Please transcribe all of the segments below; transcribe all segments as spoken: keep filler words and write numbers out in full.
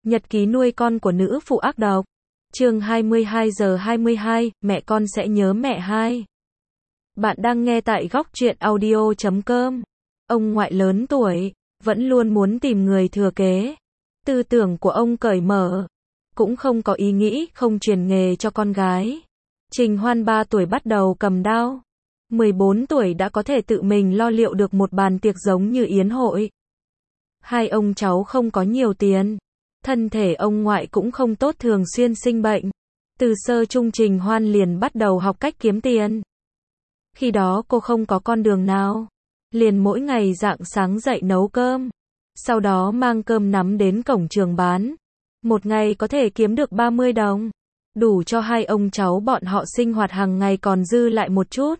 Nhật ký nuôi con của nữ phụ ác độc. Chương hai mươi hai giờ hai mươi hai, mẹ con sẽ nhớ mẹ hai. Bạn đang nghe tại góc truyện audio chấm com. Ông ngoại lớn tuổi, vẫn luôn muốn tìm người thừa kế. Tư tưởng của ông cởi mở, cũng không có ý nghĩ không truyền nghề cho con gái. Trình Hoan ba tuổi bắt đầu cầm đao. mười bốn tuổi đã có thể tự mình lo liệu được một bàn tiệc giống như yến hội. Hai ông cháu không có nhiều tiền. Thân thể ông ngoại cũng không tốt, thường xuyên sinh bệnh. Từ sơ trung Trình Hoan liền bắt đầu học cách kiếm tiền. Khi đó cô không có con đường nào. Liền mỗi ngày rạng sáng dậy nấu cơm. Sau đó mang cơm nắm đến cổng trường bán. Một ngày có thể kiếm được ba mươi đồng. Đủ cho hai ông cháu bọn họ sinh hoạt hàng ngày, còn dư lại một chút.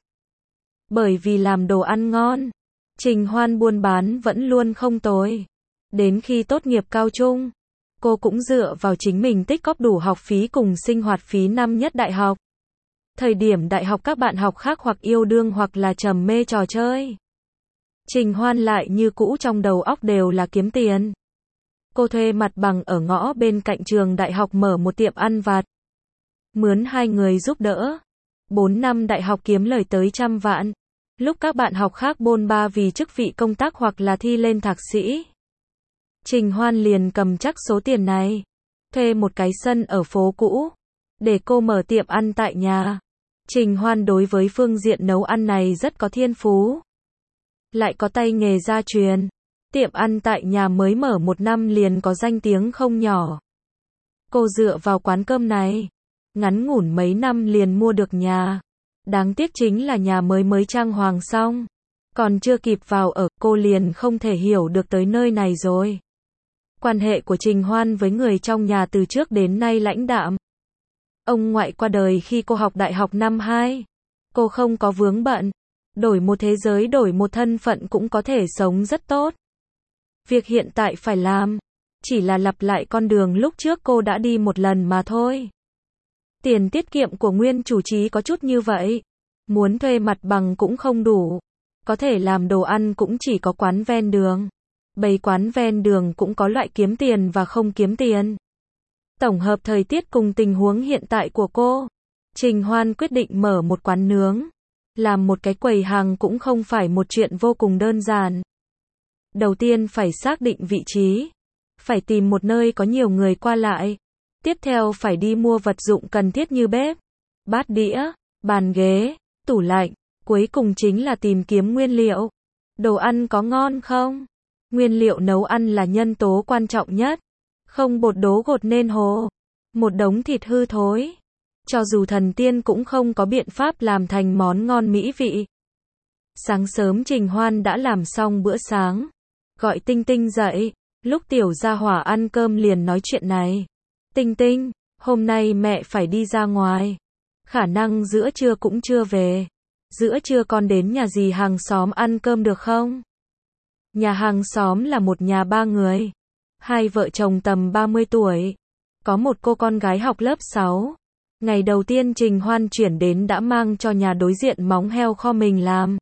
Bởi vì làm đồ ăn ngon, Trình Hoan buôn bán vẫn luôn không tồi. Đến khi tốt nghiệp cao trung, cô cũng dựa vào chính mình tích góp đủ học phí cùng sinh hoạt phí năm nhất đại học. Thời điểm đại học các bạn học khác hoặc yêu đương hoặc là trầm mê trò chơi. Trình Hoan lại như cũ trong đầu óc đều là kiếm tiền. Cô thuê mặt bằng ở ngõ bên cạnh trường đại học mở một tiệm ăn vặt. Mướn hai người giúp đỡ. Bốn năm đại học kiếm lời tới trăm vạn. Lúc các bạn học khác bôn ba vì chức vị công tác hoặc là thi lên thạc sĩ, Trình Hoan liền cầm chắc số tiền này, thuê một cái sân ở phố cũ, để cô mở tiệm ăn tại nhà. Trình Hoan đối với phương diện nấu ăn này rất có thiên phú. Lại có tay nghề gia truyền. Tiệm ăn tại nhà mới mở một năm liền có danh tiếng không nhỏ. Cô dựa vào quán cơm này, ngắn ngủn mấy năm liền mua được nhà. Đáng tiếc chính là nhà mới mới trang hoàng xong. Còn chưa kịp vào ở, cô liền không thể hiểu được tới nơi này rồi. Quan hệ của Trình Hoan với người trong nhà từ trước đến nay lãnh đạm. Ông ngoại qua đời khi cô học đại học năm hai. Cô không có vướng bận. Đổi một thế giới, đổi một thân phận cũng có thể sống rất tốt. Việc hiện tại phải làm, chỉ là lặp lại con đường lúc trước cô đã đi một lần mà thôi. Tiền tiết kiệm của nguyên chủ trí có chút như vậy. Muốn thuê mặt bằng cũng không đủ. Có thể làm đồ ăn cũng chỉ có quán ven đường. Bày quán ven đường cũng có loại kiếm tiền và không kiếm tiền. Tổng hợp thời tiết cùng tình huống hiện tại của cô, Trình Hoan quyết định mở một quán nướng. Làm một cái quầy hàng cũng không phải một chuyện vô cùng đơn giản. Đầu tiên phải xác định vị trí. Phải tìm một nơi có nhiều người qua lại. Tiếp theo phải đi mua vật dụng cần thiết như bếp, bát đĩa, bàn ghế, tủ lạnh. Cuối cùng chính là tìm kiếm nguyên liệu. Đồ ăn có ngon không? Nguyên liệu nấu ăn là nhân tố quan trọng nhất. Không bột đố gột nên hồ. Một đống thịt hư thối. Cho dù thần tiên cũng không có biện pháp làm thành món ngon mỹ vị. Sáng sớm Trình Hoan đã làm xong bữa sáng. Gọi Tinh Tinh dậy. Lúc tiểu gia hỏa ăn cơm liền nói chuyện này. Tinh Tinh, hôm nay mẹ phải đi ra ngoài. Khả năng giữa trưa cũng chưa về. Giữa trưa con đến nhà dì hàng xóm ăn cơm được không? Nhà hàng xóm là một nhà ba người. Hai vợ chồng tầm ba mươi tuổi. Có một cô con gái học lớp sáu. Ngày đầu tiên Trình Hoan chuyển đến đã mang cho nhà đối diện móng heo kho mình làm.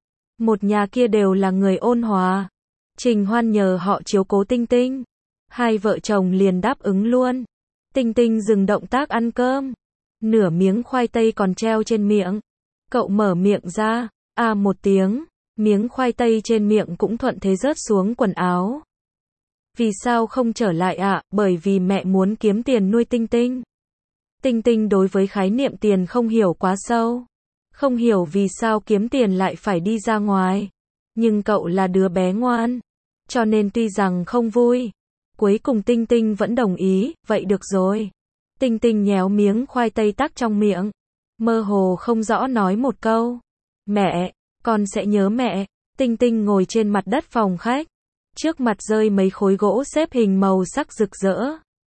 Một nhà kia đều là người ôn hòa. Trình Hoan nhờ họ chiếu cố Tinh Tinh. Hai vợ chồng liền đáp ứng luôn. Tinh Tinh dừng động tác ăn cơm. Nửa miếng khoai tây còn treo trên miệng. Cậu mở miệng ra, a một tiếng, miếng khoai tây trên miệng cũng thuận thế rớt xuống quần áo. Vì sao không trở lại ạ? À? Bởi vì mẹ muốn kiếm tiền nuôi Tinh Tinh. Tinh Tinh đối với khái niệm tiền không hiểu quá sâu. Không hiểu vì sao kiếm tiền lại phải đi ra ngoài. Nhưng cậu là đứa bé ngoan. Cho nên tuy rằng không vui, cuối cùng Tinh Tinh vẫn đồng ý, vậy được rồi. Tinh Tinh nhéo miếng khoai tây tắc trong miệng. Mơ hồ không rõ nói một câu. Mẹ, con sẽ nhớ mẹ. Tinh Tinh ngồi trên mặt đất phòng khách. Trước mặt rơi mấy khối gỗ xếp hình màu sắc rực rỡ.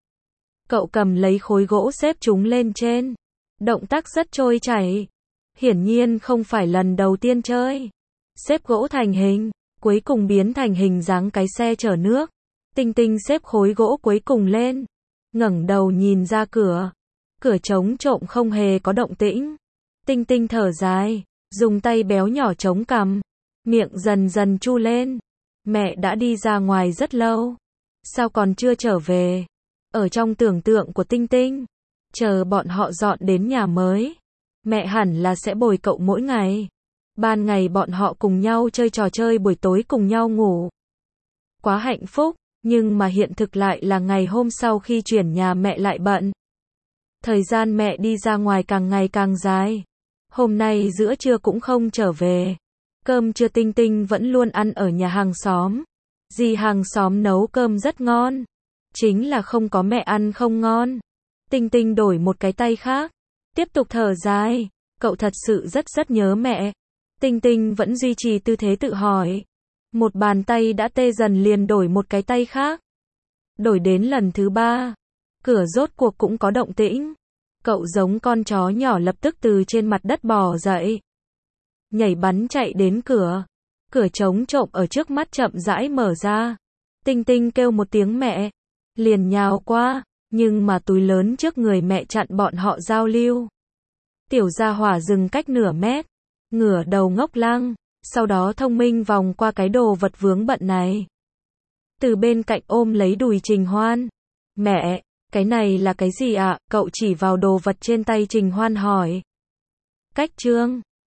Cậu cầm lấy khối gỗ xếp chúng lên trên. Động tác rất trôi chảy. Hiển nhiên không phải lần đầu tiên chơi. Xếp gỗ thành hình, cuối cùng biến thành hình dáng cái xe chở nước. Tinh Tinh xếp khối gỗ cuối cùng lên. Ngẩng đầu nhìn ra cửa. Cửa trống trộm không hề có động tĩnh. Tinh Tinh thở dài, dùng tay béo nhỏ chống cằm, miệng dần dần chu lên. Mẹ đã đi ra ngoài rất lâu. Sao còn chưa trở về? Ở trong tưởng tượng của Tinh Tinh, chờ bọn họ dọn đến nhà mới, mẹ hẳn là sẽ bồi cậu mỗi ngày. Ban ngày bọn họ cùng nhau chơi trò chơi, buổi tối cùng nhau ngủ. Quá hạnh phúc, nhưng mà hiện thực lại là ngày hôm sau khi chuyển nhà mẹ lại bận. Thời gian mẹ đi ra ngoài càng ngày càng dài. Hôm nay giữa trưa cũng không trở về. Cơm trưa Tinh Tinh vẫn luôn ăn ở nhà hàng xóm. Dì hàng xóm nấu cơm rất ngon. Chính là không có mẹ ăn không ngon. Tinh Tinh đổi một cái tay khác. Tiếp tục thở dài. Cậu thật sự rất rất nhớ mẹ. Tinh Tinh vẫn duy trì tư thế tự hỏi. Một bàn tay đã tê dần liền đổi một cái tay khác. Đổi đến lần thứ ba. Cửa rốt cuộc cũng có động tĩnh. Cậu giống con chó nhỏ lập tức từ trên mặt đất bò dậy. Nhảy bắn chạy đến cửa. Cửa trống trộm ở trước mắt chậm rãi mở ra. Tinh Tinh kêu một tiếng mẹ. Liền nhào qua. Nhưng mà túi lớn trước người mẹ chặn bọn họ giao lưu. Tiểu gia hỏa dừng cách nửa mét. Ngửa đầu ngốc lăng. Sau đó thông minh vòng qua cái đồ vật vướng bận này. Từ bên cạnh ôm lấy đùi Trình Hoan. Mẹ, cái này là cái gì ạ? Cậu chỉ vào đồ vật trên tay Trình Hoan hỏi. Cách trương.